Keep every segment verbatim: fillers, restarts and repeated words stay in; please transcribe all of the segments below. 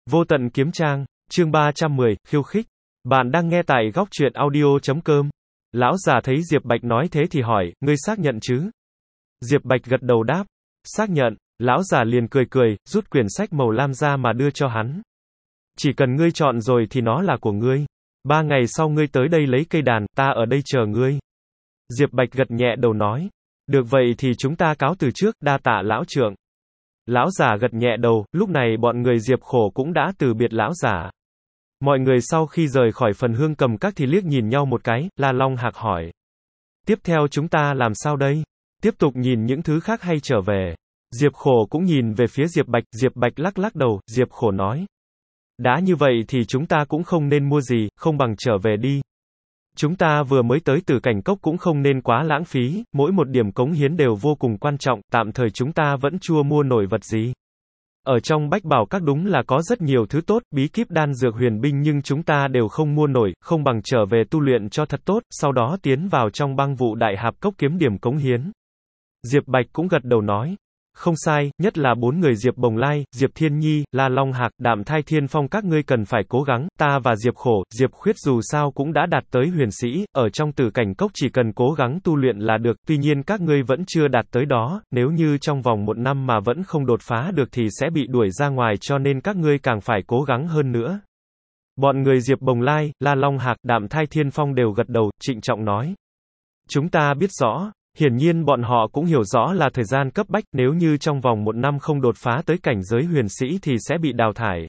Vô tận kiếm trang, chương ba trăm mười, khiêu khích. Bạn đang nghe tại góc truyện audio chấm com. Lão già thấy Diệp Bạch nói thế thì hỏi, ngươi xác nhận chứ? Diệp Bạch gật đầu đáp, xác nhận. Lão già liền cười cười, rút quyển sách màu lam ra mà đưa cho hắn. Chỉ cần ngươi chọn rồi thì nó là của ngươi. Ba ngày sau ngươi tới đây lấy cây đàn, ta ở đây chờ ngươi. Diệp Bạch gật nhẹ đầu nói, được vậy thì chúng ta cáo từ trước, đa tạ lão trượng. Lão già gật nhẹ đầu, lúc này bọn người Diệp Khổ cũng đã từ biệt lão già. Mọi người sau khi rời khỏi phần hương cầm các thì liếc nhìn nhau một cái, La Long Hạc hỏi. Tiếp theo chúng ta làm sao đây? Tiếp tục nhìn những thứ khác hay trở về? Diệp Khổ cũng nhìn về phía Diệp Bạch, Diệp Bạch lắc lắc đầu, Diệp Khổ nói. Đã như vậy thì chúng ta cũng không nên mua gì, không bằng trở về đi. Chúng ta vừa mới tới Tử Cảnh Cốc cũng không nên quá lãng phí, mỗi một điểm cống hiến đều vô cùng quan trọng, tạm thời chúng ta vẫn chưa mua nổi vật gì. Ở trong Bách Bảo Các đúng là có rất nhiều thứ tốt, bí kíp đan dược huyền binh nhưng chúng ta đều không mua nổi, không bằng trở về tu luyện cho thật tốt, sau đó tiến vào trong băng vụ đại hạp cốc kiếm điểm cống hiến. Diệp Bạch cũng gật đầu nói. Không sai, nhất là bốn người Diệp Bồng Lai, Diệp Thiên Nhi, La Long Hạc, Đạm Thai Thiên Phong các ngươi cần phải cố gắng, ta và Diệp Khổ, Diệp Khuyết dù sao cũng đã đạt tới huyền sĩ, ở trong Tử Cảnh Cốc chỉ cần cố gắng tu luyện là được, tuy nhiên các ngươi vẫn chưa đạt tới đó, nếu như trong vòng một năm mà vẫn không đột phá được thì sẽ bị đuổi ra ngoài cho nên các ngươi càng phải cố gắng hơn nữa. Bọn người Diệp Bồng Lai, La Long Hạc, Đạm Thai Thiên Phong đều gật đầu, trịnh trọng nói. Chúng ta biết rõ. Hiển nhiên bọn họ cũng hiểu rõ là thời gian cấp bách, nếu như trong vòng một năm không đột phá tới cảnh giới huyền sĩ thì sẽ bị đào thải.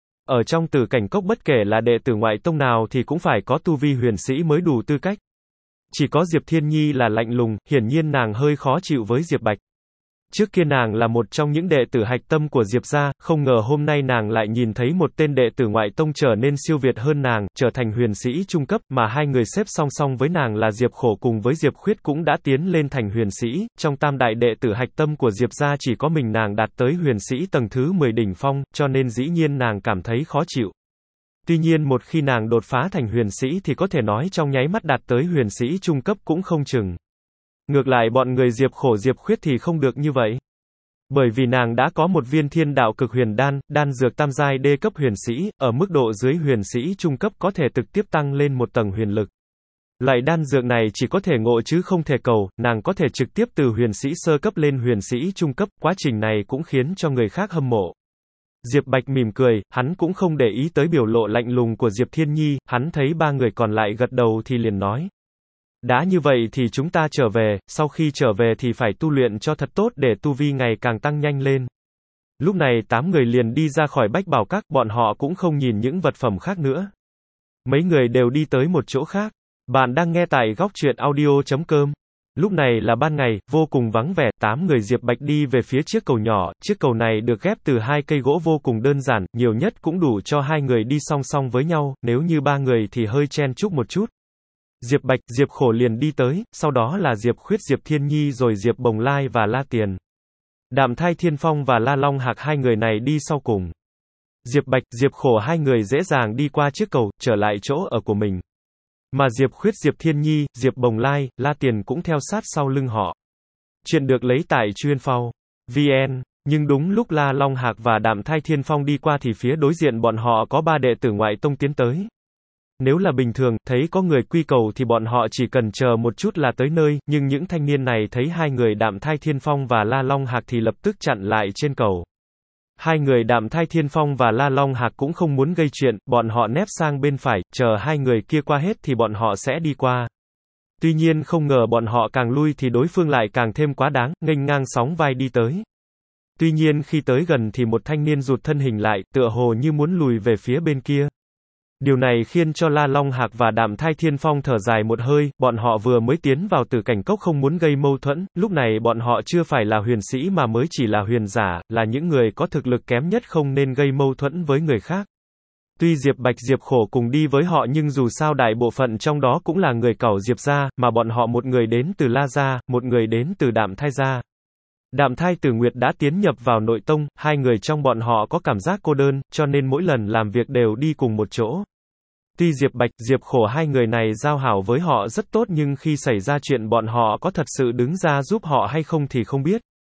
Ở trong Tử Cảnh Cốc bất kể là đệ tử ngoại tông nào thì cũng phải có tu vi huyền sĩ mới đủ tư cách. Chỉ có Diệp Thiên Nhi là lạnh lùng, hiển nhiên nàng hơi khó chịu với Diệp Bạch. Trước kia nàng là một trong những đệ tử hạch tâm của Diệp gia, không ngờ hôm nay nàng lại nhìn thấy một tên đệ tử ngoại tông trở nên siêu việt hơn nàng, trở thành huyền sĩ trung cấp, mà hai người xếp song song với nàng là Diệp Khổ cùng với Diệp Khuyết cũng đã tiến lên thành huyền sĩ, trong tam đại đệ tử hạch tâm của Diệp gia chỉ có mình nàng đạt tới huyền sĩ tầng thứ mười đỉnh phong, cho nên dĩ nhiên nàng cảm thấy khó chịu. Tuy nhiên một khi nàng đột phá thành huyền sĩ thì có thể nói trong nháy mắt đạt tới huyền sĩ trung cấp cũng không chừng. Ngược lại bọn người Diệp Khổ Diệp Khuyết thì không được như vậy. Bởi vì nàng đã có một viên thiên đạo cực huyền đan, đan dược tam giai đê cấp huyền sĩ, ở mức độ dưới huyền sĩ trung cấp có thể trực tiếp tăng lên một tầng huyền lực. Loại đan dược này chỉ có thể ngộ chứ không thể cầu, nàng có thể trực tiếp từ huyền sĩ sơ cấp lên huyền sĩ trung cấp, quá trình này cũng khiến cho người khác hâm mộ. Diệp Bạch mỉm cười, hắn cũng không để ý tới biểu lộ lạnh lùng của Diệp Thiên Nhi, hắn thấy ba người còn lại gật đầu thì liền nói. Đã như vậy thì chúng ta trở về, sau khi trở về thì phải tu luyện cho thật tốt để tu vi ngày càng tăng nhanh lên. Lúc này tám người liền đi ra khỏi Bách Bảo Các, bọn họ cũng không nhìn những vật phẩm khác nữa. Mấy người đều đi tới một chỗ khác. Bạn đang nghe tại góc truyện audio chấm com. Lúc này là ban ngày, vô cùng vắng vẻ, tám người Diệp Bạch đi về phía chiếc cầu nhỏ, chiếc cầu này được ghép từ hai cây gỗ vô cùng đơn giản, nhiều nhất cũng đủ cho hai người đi song song với nhau, nếu như ba người thì hơi chen chúc một chút. Diệp Bạch, Diệp Khổ liền đi tới, sau đó là Diệp Khuyết, Diệp Thiên Nhi rồi Diệp Bồng Lai và La Tiền. Đạm Thai Thiên Phong và La Long Hạc hai người này đi sau cùng. Diệp Bạch, Diệp Khổ hai người dễ dàng đi qua chiếc cầu, trở lại chỗ ở của mình. Mà Diệp Khuyết, Diệp Thiên Nhi, Diệp Bồng Lai, La Tiền cũng theo sát sau lưng họ. Chuyện được lấy tại chuyên phao chấm vn. Nhưng đúng lúc La Long Hạc và Đạm Thai Thiên Phong đi qua thì phía đối diện bọn họ có ba đệ tử ngoại tông tiến tới. Nếu là bình thường, thấy có người quy cầu thì bọn họ chỉ cần chờ một chút là tới nơi, nhưng những thanh niên này thấy hai người Đạm Thai Thiên Phong và La Long Hạc thì lập tức chặn lại trên cầu. Hai người Đạm Thai Thiên Phong và La Long Hạc cũng không muốn gây chuyện, bọn họ nép sang bên phải, chờ hai người kia qua hết thì bọn họ sẽ đi qua. Tuy nhiên không ngờ bọn họ càng lui thì đối phương lại càng thêm quá đáng, nghênh ngang sóng vai đi tới. Tuy nhiên khi tới gần thì một thanh niên rụt thân hình lại, tựa hồ như muốn lùi về phía bên kia. Điều này khiến cho La Long Hạc và Đạm Thai Thiên Phong thở dài một hơi, bọn họ vừa mới tiến vào Tử Cảnh Cốc không muốn gây mâu thuẫn, lúc này bọn họ chưa phải là huyền sĩ mà mới chỉ là huyền giả, là những người có thực lực kém nhất không nên gây mâu thuẫn với người khác. Tuy Diệp Bạch Diệp Khổ cùng đi với họ nhưng dù sao đại bộ phận trong đó cũng là người cẩu Diệp gia, mà bọn họ một người đến từ La gia, một người đến từ Đạm Thai gia. Đạm Thai Tử Nguyệt đã tiến nhập vào nội tông, hai người trong bọn họ có cảm giác cô đơn, cho nên mỗi lần làm việc đều đi cùng một chỗ. Tuy Diệp Bạch, Diệp Khổ hai người này giao hảo với họ rất tốt nhưng khi xảy ra chuyện bọn họ có thật sự đứng ra giúp họ hay không thì không biết.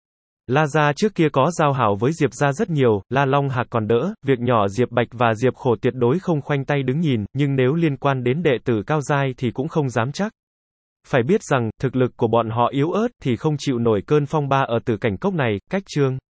La gia trước kia có giao hảo với Diệp gia rất nhiều, La Long Hạc còn đỡ, việc nhỏ Diệp Bạch và Diệp Khổ tuyệt đối không khoanh tay đứng nhìn, nhưng nếu liên quan đến đệ tử cao giai thì cũng không dám chắc. Phải biết rằng, thực lực của bọn họ yếu ớt thì không chịu nổi cơn phong ba ở Tử Cảnh Cốc này, cách chương